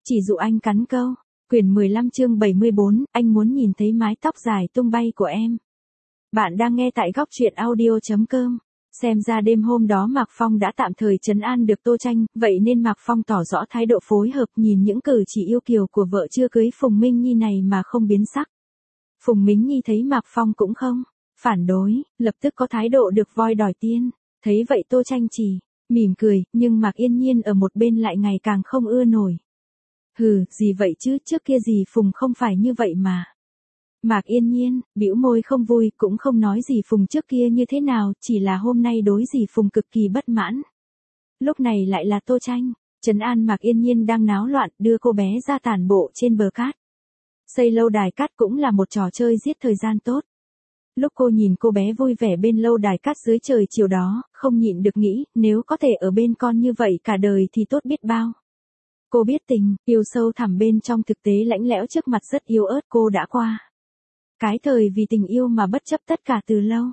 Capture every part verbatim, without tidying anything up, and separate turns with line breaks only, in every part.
chỉ dụ anh cắn câu. Quyển mười lăm chương bảy mươi bốn, anh muốn nhìn thấy mái tóc dài tung bay của em. Bạn đang nghe tại góc truyện audio.com. Xem ra đêm hôm đó Mạc Phong đã tạm thời trấn an được Tô Tranh, vậy nên Mạc Phong tỏ rõ thái độ phối hợp, nhìn những cử chỉ yêu kiều của vợ chưa cưới Phùng Minh Nhi này mà không biến sắc. Phùng Minh Nhi thấy Mạc Phong cũng không phản đối, lập tức có thái độ được voi đòi tiên. Thấy vậy Tô Tranh chỉ mỉm cười, nhưng Mạc Yên Nhiên ở một bên lại ngày càng không ưa nổi. Hừ, gì vậy chứ, trước kia gì Phùng không phải như vậy mà. Mạc Yên Nhiên bĩu môi không vui, cũng không nói gì Phùng trước kia như thế nào, chỉ là hôm nay đối gì Phùng cực kỳ bất mãn. Lúc này lại là Tô Tranh trấn an Mạc Yên Nhiên đang náo loạn, đưa cô bé ra tản bộ trên bờ cát. Xây lâu đài cát cũng là một trò chơi giết thời gian tốt. Lúc cô nhìn cô bé vui vẻ bên lâu đài cát dưới trời chiều đó, không nhịn được nghĩ, nếu có thể ở bên con như vậy cả đời thì tốt biết bao. Cô biết tình yêu sâu thẳm bên trong, thực tế lãnh lẽo trước mặt rất yếu ớt, cô đã qua cái thời vì tình yêu mà bất chấp tất cả từ lâu.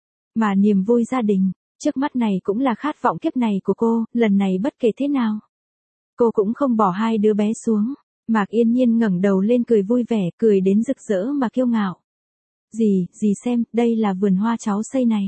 Mà niềm vui gia đình trước mắt này cũng là khát vọng kiếp này của cô, lần này bất kể thế nào, cô cũng không bỏ hai đứa bé xuống. Mạc Yên Nhiên ngẩng đầu lên cười vui vẻ, cười đến rực rỡ mà kiêu ngạo. Dì, dì xem, đây là vườn hoa cháu xây này.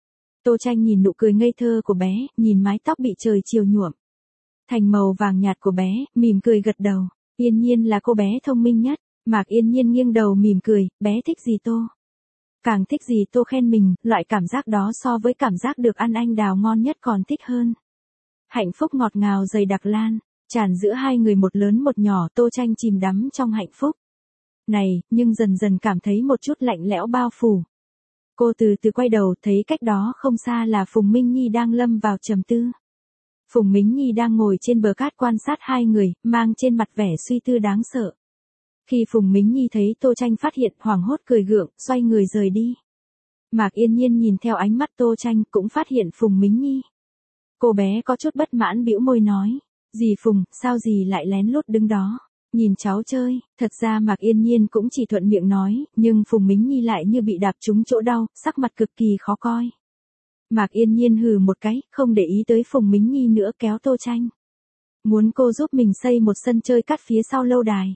Tô Tranh nhìn nụ cười ngây thơ của bé, nhìn mái tóc bị trời chiều nhuộm thành màu vàng nhạt của bé, mỉm cười gật đầu. Yên Nhiên là cô bé thông minh nhất. Mạc Yên Nhiên nghiêng đầu mỉm cười, bé thích gì Tô? Càng thích gì Tô khen mình, loại cảm giác đó so với cảm giác được ăn anh đào ngon nhất còn thích hơn. Hạnh phúc ngọt ngào dày đặc lan tràn giữa hai người, một lớn một nhỏ. Tô Tranh chìm đắm trong hạnh phúc này, nhưng dần dần cảm thấy một chút lạnh lẽo bao phủ. Cô từ từ quay đầu, thấy cách đó không xa là Phùng Minh Nhi đang lâm vào trầm tư. Phùng Minh Nhi đang ngồi trên bờ cát quan sát hai người, mang trên mặt vẻ suy tư đáng sợ. Khi Phùng Minh Nhi thấy Tô Tranh phát hiện, hoảng hốt cười gượng, xoay người rời đi. Mạc Yên Nhiên nhìn theo ánh mắt Tô Tranh, cũng phát hiện Phùng Minh Nhi. Cô bé có chút bất mãn bĩu môi nói, dì Phùng, sao dì lại lén lút đứng đó nhìn cháu chơi? Thật ra Mạc Yên Nhiên cũng chỉ thuận miệng nói, nhưng Phùng Minh Nhi lại như bị đạp trúng chỗ đau, sắc mặt cực kỳ khó coi. Mạc Yên Nhiên hừ một cái, không để ý tới Phùng Minh Nhi nữa, kéo Tô Tranh, muốn cô giúp mình xây một sân chơi cát phía sau lâu đài.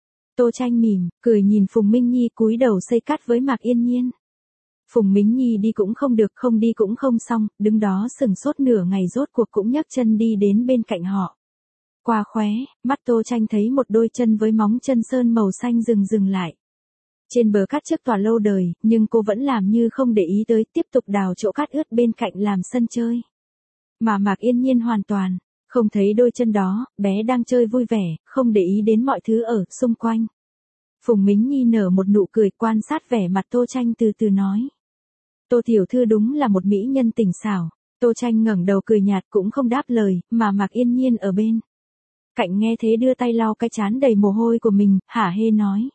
Tô Tranh mỉm cười nhìn Phùng Minh Nhi cúi đầu xây cát với Mạc Yên Nhiên. Phùng Minh Nhi đi cũng không được, không đi cũng không xong, đứng đó sừng sốt nửa ngày, rốt cuộc cũng nhấc chân đi đến bên cạnh họ. Qua khóe mắt Tô Tranh thấy một đôi chân với móng chân sơn màu xanh dừng dừng lại trên bờ cát trước tòa lâu đời, nhưng cô vẫn làm như không để ý tới, tiếp tục đào chỗ cát ướt bên cạnh làm sân chơi. Mà Mạc Yên Nhiên hoàn toàn không thấy đôi chân đó, bé đang chơi vui vẻ, không để ý đến mọi thứ ở xung quanh. Phùng Minh Nhi nở một nụ cười, quan sát vẻ mặt Tô Tranh, từ từ nói, Tô tiểu thư đúng là một mỹ nhân tình xảo. Tô Tranh ngẩng đầu cười nhạt, cũng không đáp lời, mà Mạc Yên Nhiên ở bên cạnh nghe thế đưa tay lau cái trán đầy mồ hôi của mình, hả hê nói,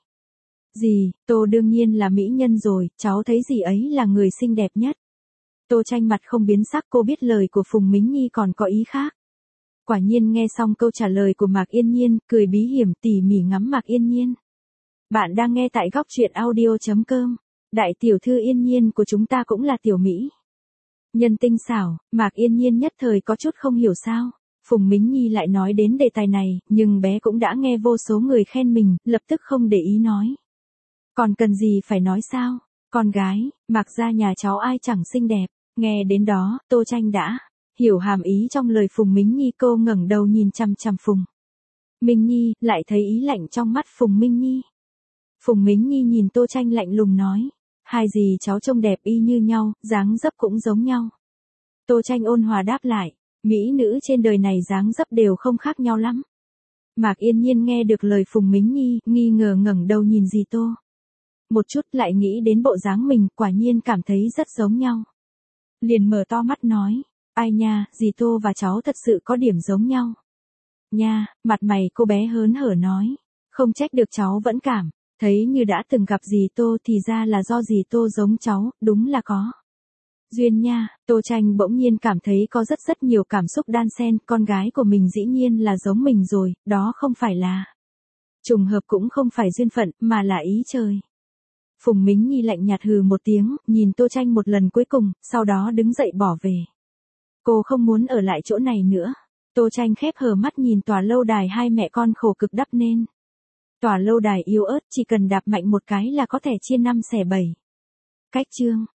dì, Tô đương nhiên là mỹ nhân rồi, cháu thấy dì ấy là người xinh đẹp nhất. Tô Tranh mặt không biến sắc, cô biết lời của Phùng Minh Nhi còn có ý khác. Quả nhiên nghe xong câu trả lời của Mạc Yên Nhiên, cười bí hiểm tỉ mỉ ngắm Mạc Yên Nhiên. Bạn đang nghe tại góc truyện audio.com. Đại tiểu thư Yên Nhiên của chúng ta cũng là tiểu mỹ nhân tinh xảo. Mạc Yên Nhiên nhất thời có chút không hiểu sao Phùng Minh Nhi lại nói đến đề tài này, nhưng bé cũng đã nghe vô số người khen mình, lập tức không để ý nói, còn cần gì phải nói sao, con gái, Mạc gia nhà cháu ai chẳng xinh đẹp. Nghe đến đó, Tô Tranh đã hiểu hàm ý trong lời Phùng Minh Nhi, cô ngẩng đầu nhìn chằm chằm Phùng Minh Nhi, lại thấy ý lạnh trong mắt Phùng Minh Nhi. Phùng Minh Nhi nhìn Tô Tranh lạnh lùng nói, hai dì cháu trông đẹp y như nhau, dáng dấp cũng giống nhau. Tô Tranh ôn hòa đáp lại, mỹ nữ trên đời này dáng dấp đều không khác nhau lắm. Mạc Yên Nhiên nghe được lời Phùng Minh Nhi, nghi ngờ ngẩng đầu nhìn dì Tô một chút, lại nghĩ đến bộ dáng mình, quả nhiên cảm thấy rất giống nhau. Liền mở to mắt nói, ai nha, dì Tô và cháu thật sự có điểm giống nhau nha. Mặt mày cô bé hớn hở nói, không trách được, cháu vẫn cảm thấy như đã từng gặp dì Tô, thì ra là do dì Tô giống cháu, đúng là có duyên nha. Tô Tranh bỗng nhiên cảm thấy có rất rất nhiều cảm xúc đan xen, con gái của mình dĩ nhiên là giống mình rồi, đó không phải là trùng hợp, cũng không phải duyên phận, mà là ý trời. Phùng Minh Nhi lạnh nhạt hừ một tiếng, nhìn Tô Tranh một lần cuối cùng, sau đó đứng dậy bỏ về. Cô không muốn ở lại chỗ này nữa. Tô Tranh khép hờ mắt nhìn tòa lâu đài hai mẹ con khổ cực đắp nên. Tòa lâu đài yếu ớt chỉ cần đạp mạnh một cái là có thể chia năm xẻ bảy. Cách chương